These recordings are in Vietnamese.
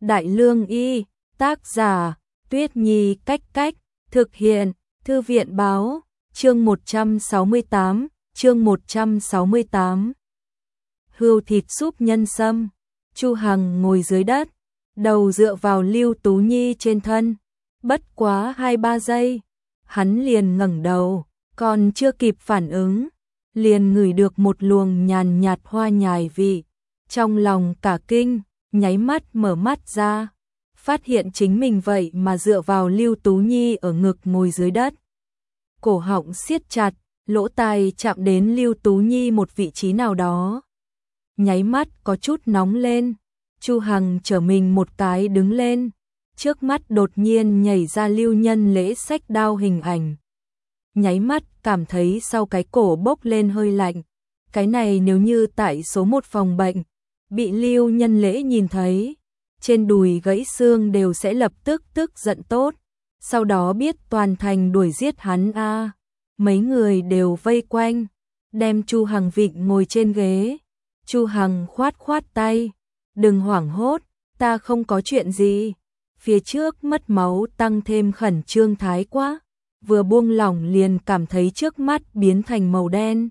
Đại Lương Y, tác giả, Tuyết Nhi Cách Cách, thực hiện, Thư viện Báo, chương 168. Hươu thịt súp nhân sâm. Chu Hằng ngồi dưới đất, đầu dựa vào Lưu Tú Nhi trên thân. Bất quá 2-3 giây, hắn liền ngẩng đầu, còn chưa kịp phản ứng, liền ngửi được một luồng nhàn nhạt hoa nhài vị. Trong lòng cả kinh, nháy mắt mở mắt ra, phát hiện chính mình vậy mà dựa vào Lưu Tú Nhi ở ngực ngồi dưới đất. Cổ họng siết chặt, lỗ tai chạm đến Lưu Tú Nhi một vị trí nào đó. Nháy mắt có chút nóng lên, Chu Hằng trở mình một cái đứng lên, trước mắt đột nhiên nhảy ra Lưu Nhân Lễ xách đao hình ảnh. Nháy mắt cảm thấy sau cái cổ bốc lên hơi lạnh, cái này nếu như tại số 1 phòng bệnh, bị Lưu Nhân Lễ nhìn thấy, trên đùi gãy xương đều sẽ lập tức tức giận tốt, sau đó biết toàn thành đuổi giết hắn a. Mấy người đều vây quanh, đem Chu Hằng vịn ngồi trên ghế. Chu Hằng khoát khoát tay, đừng hoảng hốt, ta không có chuyện gì. Phía trước mất máu tăng thêm khẩn trương thái quá, vừa buông lỏng liền cảm thấy trước mắt biến thành màu đen.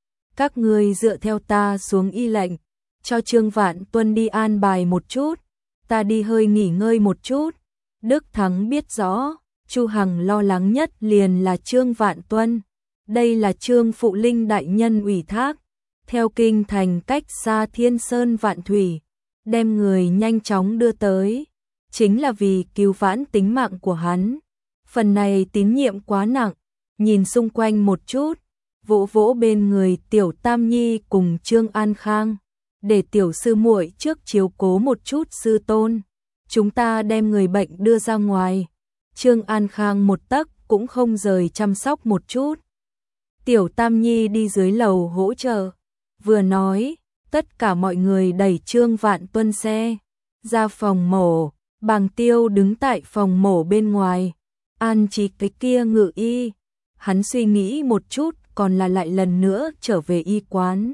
Các ngươi dựa theo ta xuống y lệnh, cho Trương Vạn Tuân đi an bài một chút, ta đi hơi nghỉ ngơi một chút. Đức Thắng biết rõ, Chu Hằng lo lắng nhất liền là Trương Vạn Tuân. Đây là Trương Phụ Linh đại nhân ủy thác, theo kinh thành cách xa thiên sơn vạn thủy, đem người nhanh chóng đưa tới, chính là vì cứu vãn tính mạng của hắn. Phần này tín nhiệm quá nặng, nhìn xung quanh một chút, vỗ vỗ bên người Tiểu Tam Nhi cùng Trương An Khang, để tiểu sư muội trước chiếu cố một chút sư tôn. Chúng ta đem người bệnh đưa ra ngoài. Trương An Khang một tấc cũng không rời chăm sóc một chút. Tiểu Tam Nhi đi dưới lầu hỗ trợ, vừa nói, tất cả mọi người đẩy Trương Vạn Tuân xe ra phòng mổ. Bàng Tiêu đứng tại phòng mổ bên ngoài, an trí cái kia ngự y. Hắn suy nghĩ một chút, còn là lại lần nữa trở về y quán.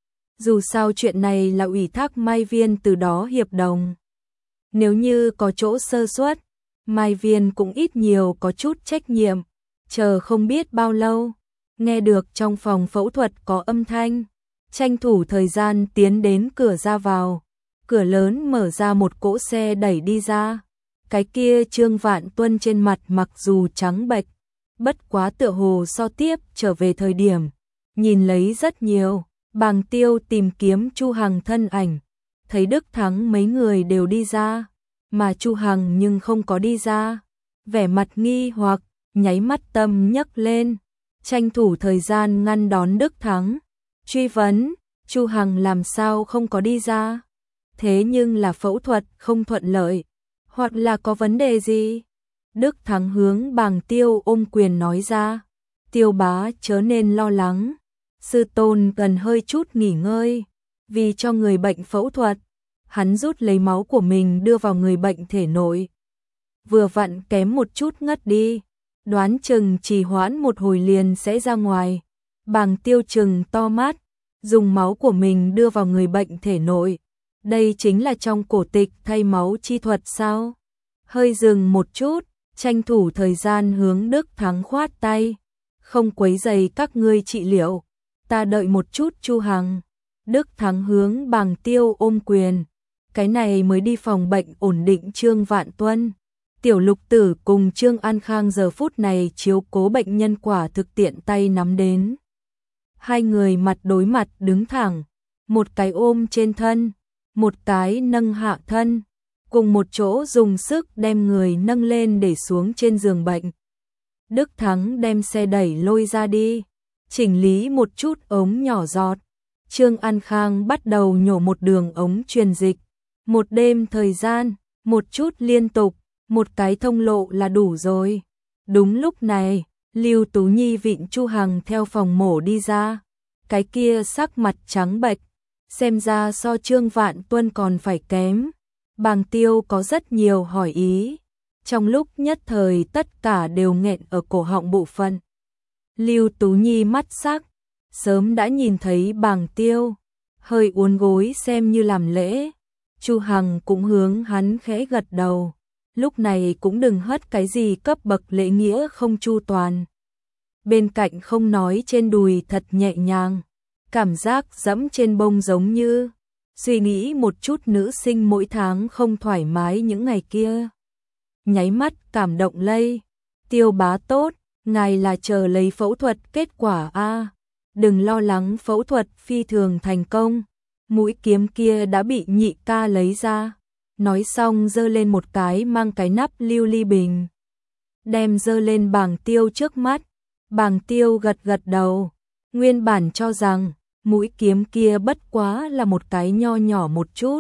Dù sao chuyện này là ủy thác Mai Viên từ đó hiệp đồng. Nếu như có chỗ sơ suất, Mai Viên cũng ít nhiều có chút trách nhiệm. Chờ không biết bao lâu, nghe được trong phòng phẫu thuật có âm thanh, tranh thủ thời gian tiến đến cửa ra vào. Cửa lớn mở ra, một cỗ xe đẩy đi ra. Cái kia Trương Vạn Tuân trên mặt mặc dù trắng bệch, bất quá tựa hồ so tiếp trở về thời điểm, nhìn lấy rất nhiều. Bàng Tiêu tìm kiếm Chu Hằng thân ảnh, thấy Đức Thắng mấy người đều đi ra, mà Chu Hằng nhưng không có đi ra. Vẻ mặt nghi hoặc, nháy mắt tâm nhấc lên, tranh thủ thời gian ngăn đón Đức Thắng. Truy vấn, Chu Hằng làm sao không có đi ra? Thế nhưng là phẫu thuật không thuận lợi, hoặc là có vấn đề gì? Đức Thắng hướng Bàng Tiêu ôm quyền nói ra. Tiêu bá chớ nên lo lắng, sư tôn cần hơi chút nghỉ ngơi, vì cho người bệnh phẫu thuật. Hắn rút lấy máu của mình đưa vào người bệnh thể nội, vừa vặn kém một chút ngất đi, đoán chừng trì hoãn một hồi liền sẽ ra ngoài. Bàng Tiêu chừng to mắt, dùng máu của mình đưa vào người bệnh thể nội. Đây chính là trong cổ tịch thay máu chi thuật sao? Hơi dừng một chút, tranh thủ thời gian hướng Đức Thắng khoát tay. Không quấy rầy các ngươi trị liệu, ta đợi một chút Chu Hằng. Đức Thắng hướng Bàng Tiêu ôm quyền, cái này mới đi phòng bệnh ổn định Trương Vạn Tuân. Tiểu Lục Tử cùng Trương An Khang giờ phút này chiếu cố bệnh nhân quả thực tiện tay nắm đến. Hai người mặt đối mặt đứng thẳng, một cái ôm trên thân, một cái nâng hạ thân, cùng một chỗ dùng sức đem người nâng lên để xuống trên giường bệnh. Đức Thắng đem xe đẩy lôi ra đi, chỉnh lý một chút ống nhỏ giọt. Trương An Khang bắt đầu nhổ một đường ống truyền dịch. Một đêm thời gian, một chút liên tục, một cái thông lộ là đủ rồi. Đúng lúc này, Lưu Tú Nhi vịn Chu Hằng theo phòng mổ đi ra. Cái kia sắc mặt trắng bệch, xem ra so Trương Vạn Tuân còn phải kém. Bàng Tiêu có rất nhiều hỏi ý, trong lúc nhất thời tất cả đều nghẹn ở cổ họng bộ phận. Lưu Tú Nhi mắt sắc, sớm đã nhìn thấy Bàng Tiêu, hơi uốn gối xem như làm lễ. Chu Hằng cũng hướng hắn khẽ gật đầu. Lúc này cũng đừng hất cái gì cấp bậc lễ nghĩa không chu toàn. Bên cạnh không nói trên đùi thật nhẹ nhàng, cảm giác dẫm trên bông giống như suy nghĩ một chút nữ sinh mỗi tháng không thoải mái những ngày kia. Nháy mắt cảm động lây, Tiêu bá tốt, ngài là chờ lấy phẫu thuật kết quả a. Đừng lo lắng, phẫu thuật phi thường thành công, mũi kiếm kia đã bị nhị ca lấy ra. Nói xong giơ lên một cái mang cái nắp lưu ly bình, đem giơ lên Bàng Tiêu trước mắt. Bàng Tiêu gật gật đầu, nguyên bản cho rằng mũi kiếm kia bất quá là một cái nho nhỏ một chút.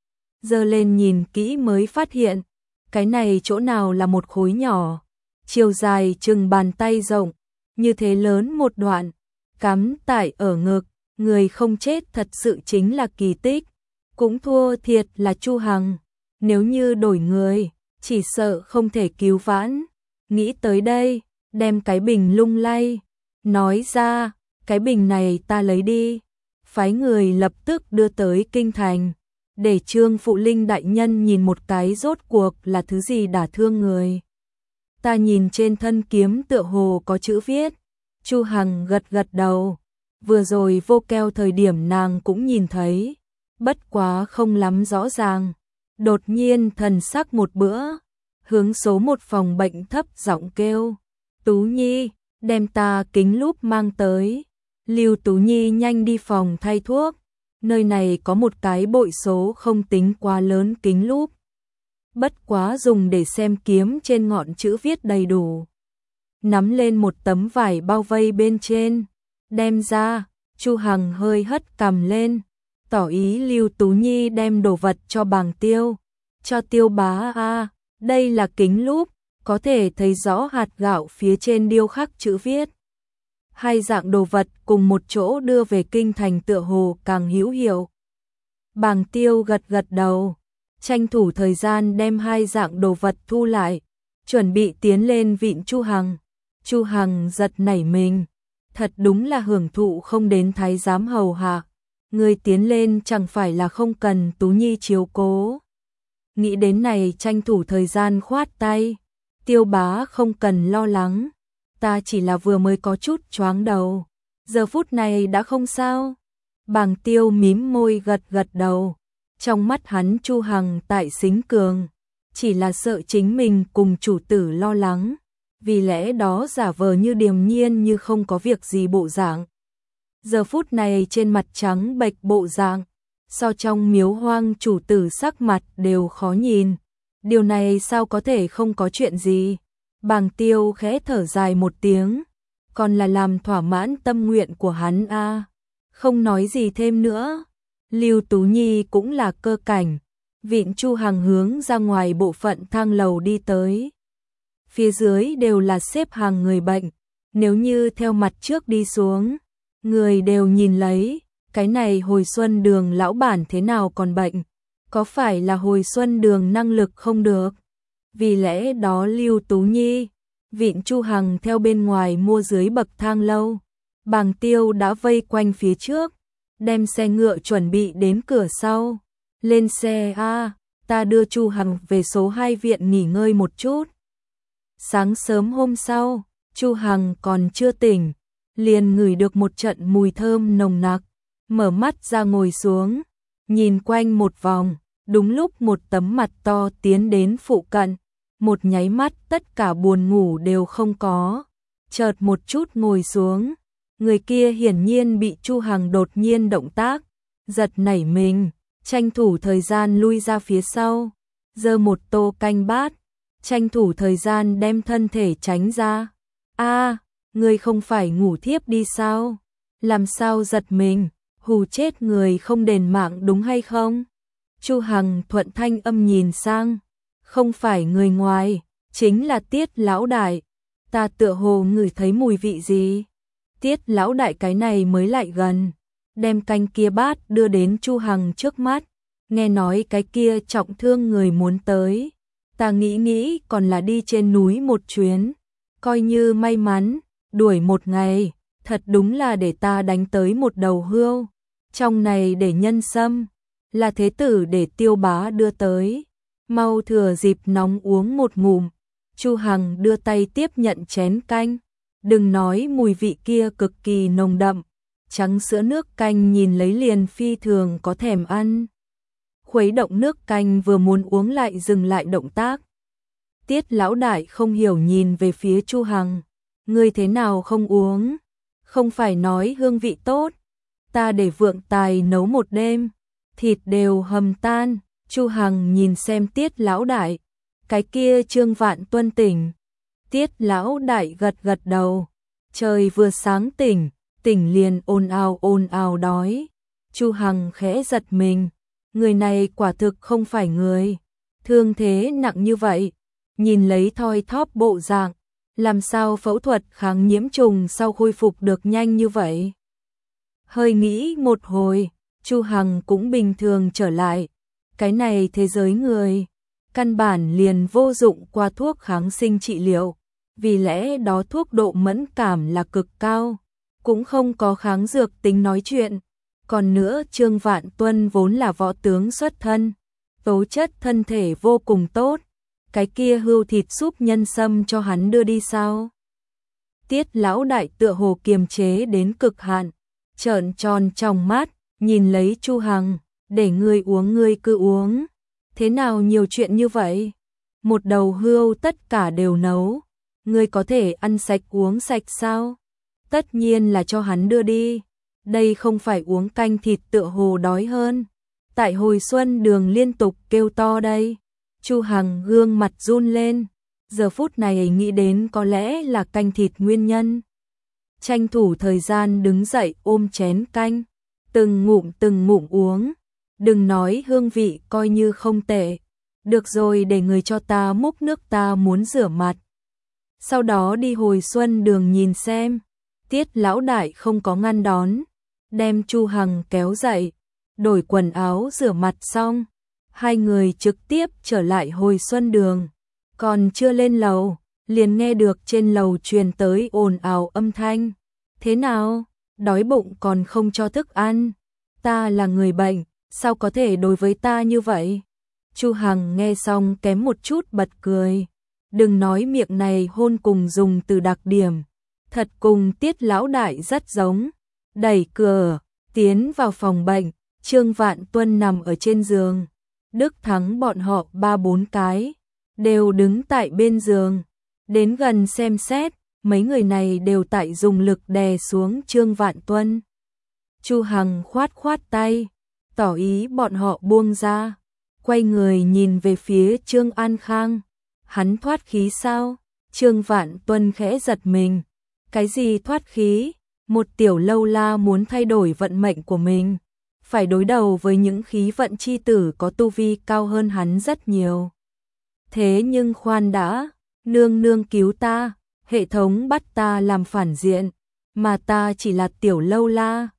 Giơ lên nhìn kỹ mới phát hiện, cái này chỗ nào là một khối nhỏ, chiều dài chừng bàn tay rộng, như thế lớn một đoạn, cắm tại ở ngực, người không chết thật sự chính là kỳ tích. Cũng thua thiệt là Chu Hằng, nếu như đổi người, chỉ sợ không thể cứu vãn. Nghĩ tới đây, đem cái bình lung lay, nói ra, cái bình này ta lấy đi. Phái người lập tức đưa tới kinh thành, để Trương Phụ Linh đại nhân nhìn một cái rốt cuộc là thứ gì đả thương người. Ta nhìn trên thân kiếm tựa hồ có chữ viết. Chu Hằng gật gật đầu, vừa rồi vô keo thời điểm nàng cũng nhìn thấy, bất quá không lắm rõ ràng. Đột nhiên thần sắc một bữa, hướng số một phòng bệnh thấp giọng kêu, Tú Nhi, đem ta kính lúp mang tới. Lưu Tú Nhi nhanh đi phòng thay thuốc, nơi này có một cái bội số không tính quá lớn kính lúp, bất quá dùng để xem kiếm trên ngọn chữ viết đầy đủ. Nắm lên một tấm vải bao vây bên trên, đem ra. Chu Hằng hơi hất cằm lên, tỏ ý Lưu Tú Nhi đem đồ vật cho Bàng Tiêu, cho Tiêu bá a. Đây là kính lúp, có thể thấy rõ hạt gạo phía trên điêu khắc chữ viết. Hai dạng đồ vật cùng một chỗ đưa về kinh thành tựa hồ càng hữu hiệu. Bàng Tiêu gật gật đầu, tranh thủ thời gian đem hai dạng đồ vật thu lại, chuẩn bị tiến lên vịn Chu Hằng. Chu Hằng giật nảy mình, thật đúng là hưởng thụ không đến thái giám hầu hạ. Người tiến lên chẳng phải là không cần Tú Nhi chiếu cố. Nghĩ đến này tranh thủ thời gian khoát tay, Tiêu bá không cần lo lắng, ta chỉ là vừa mới có chút choáng đầu, giờ phút này đã không sao. Bàng Tiêu mím môi gật gật đầu, trong mắt hắn Chu Hằng tại xính cường, chỉ là sợ chính mình cùng chủ tử lo lắng, vì lẽ đó giả vờ như điềm nhiên như không có việc gì bộ dạng. Giờ phút này trên mặt trắng bệch bộ dạng, so trong miếu hoang chủ tử sắc mặt đều khó nhìn. Điều này sao có thể không có chuyện gì? Bàng Tiêu khẽ thở dài một tiếng, còn là làm thỏa mãn tâm nguyện của hắn a. Không nói gì thêm nữa. Lưu Tú Nhi cũng là cơ cảnh, vịn Chu Hằng hướng ra ngoài bộ phận thang lầu đi tới. Phía dưới đều là xếp hàng người bệnh, nếu như theo mặt trước đi xuống, người đều nhìn lấy, cái này Hồi Xuân Đường lão bản thế nào còn bệnh, có phải là Hồi Xuân Đường năng lực không được? Vì lẽ đó Lưu Tú Nhi, vịn Chu Hằng theo bên ngoài mua dưới bậc thang lâu. Bàng Tiêu đã vây quanh phía trước, đem xe ngựa chuẩn bị đến cửa sau. Lên xe a, ta đưa Chu Hằng về số 2 viện nghỉ ngơi một chút. Sáng sớm hôm sau, Chu Hằng còn chưa tỉnh, liền ngửi được một trận mùi thơm nồng nặc, mở mắt ra ngồi xuống, nhìn quanh một vòng, đúng lúc một tấm mặt to tiến đến phụ cận, một nháy mắt tất cả buồn ngủ đều không có, chợt một chút ngồi xuống, người kia hiển nhiên bị Chu Hằng đột nhiên động tác, giật nảy mình, tranh thủ thời gian lui ra phía sau, giơ một tô canh bát, tranh thủ thời gian đem thân thể tránh ra. A, người không phải ngủ thiếp đi sao? Làm sao giật mình, hù chết người không đền mạng đúng hay không? Chu Hằng thuận thanh âm nhìn sang, không phải người ngoài, chính là Tiết lão đại. Ta tựa hồ ngửi thấy mùi vị gì? Tiết lão đại cái này mới lại gần, đem canh kia bát đưa đến Chu Hằng trước mắt, nghe nói cái kia trọng thương người muốn tới. Ta nghĩ còn là đi trên núi một chuyến, coi như may mắn, đuổi một ngày, thật đúng là để ta đánh tới một đầu hươu, trong này để nhân sâm. là thế tử để Tiêu bá đưa tới. Mau thừa dịp nóng uống một ngụm. Chu Hằng đưa tay tiếp nhận chén canh. Đừng nói mùi vị kia cực kỳ nồng đậm. Trắng sữa nước canh nhìn lấy liền phi thường có thèm ăn. Khuấy động nước canh vừa muốn uống lại dừng lại động tác. Tiết lão đại không hiểu nhìn về phía Chu Hằng. Ngươi thế nào không uống? Không phải nói hương vị tốt. Ta để Vượng Tài nấu một đêm. Thịt đều hầm tan. Chu Hằng nhìn xem Tiết lão đại. Cái kia Trương Vạn Tuân tỉnh. Tiết lão đại gật gật đầu. Trời vừa sáng tỉnh liền ồn ào đói. Chu Hằng khẽ giật mình. Người này quả thực không phải người. Thương thế nặng như vậy. Nhìn lấy thoi thóp bộ dạng. Làm sao phẫu thuật kháng nhiễm trùng sau khôi phục được nhanh như vậy? Hơi nghĩ một hồi, Chu Hằng cũng bình thường trở lại. Cái này thế giới người, căn bản liền vô dụng qua thuốc kháng sinh trị liệu. Vì lẽ đó thuốc độ mẫn cảm là cực cao, cũng không có kháng dược tính nói chuyện. Còn nữa Trương Vạn Tuân vốn là võ tướng xuất thân, tố chất thân thể vô cùng tốt. Cái kia hươu thịt súp nhân sâm cho hắn đưa đi sao? Tiết lão đại tựa hồ kiềm chế đến cực hạn, trợn tròn trong mắt, nhìn lấy Chu Hằng, để ngươi uống ngươi cứ uống. Thế nào nhiều chuyện như vậy? Một đầu hươu tất cả đều nấu, ngươi có thể ăn sạch uống sạch sao? Tất nhiên là cho hắn đưa đi. Đây không phải uống canh thịt tựa hồ đói hơn. Tại Hồi Xuân Đường liên tục kêu to đây. Chu Hằng gương mặt run lên, giờ phút này nghĩ đến có lẽ là canh thịt nguyên nhân. Tranh thủ thời gian đứng dậy ôm chén canh, từng ngụm uống. Đừng nói hương vị coi như không tệ. Được rồi, để người cho ta múc nước, ta muốn rửa mặt. Sau đó đi Hồi Xuân Đường nhìn xem. Tiết lão đại không có ngăn đón, đem Chu Hằng kéo dậy, đổi quần áo rửa mặt xong. Hai người trực tiếp trở lại Hồi Xuân Đường. Còn chưa lên lầu, liền nghe được trên lầu truyền tới ồn ào âm thanh. Thế nào? Đói bụng còn không cho thức ăn? Ta là người bệnh, sao có thể đối với ta như vậy? Chu Hằng nghe xong kém một chút bật cười. Đừng nói miệng này hôn cùng dùng từ đặc điểm. Thật cùng Tiết lão đại rất giống. Đẩy cửa, tiến vào phòng bệnh. Trương Vạn Tuân nằm ở trên giường. Đức Thắng bọn họ 3-4 cái, đều đứng tại bên giường. Đến gần xem xét, mấy người này đều tại dùng lực đè xuống Trương Vạn Tuân. Chu Hằng khoát tay, tỏ ý bọn họ buông ra. Quay người nhìn về phía Trương An Khang. Hắn thoát khí sao? Trương Vạn Tuân khẽ giật mình. Cái gì thoát khí? Một tiểu lâu la muốn thay đổi vận mệnh của mình, phải đối đầu với những khí vận chi tử có tu vi cao hơn hắn rất nhiều. Thế nhưng khoan đã, nương nương cứu ta, hệ thống bắt ta làm phản diện, mà ta chỉ là tiểu lâu la,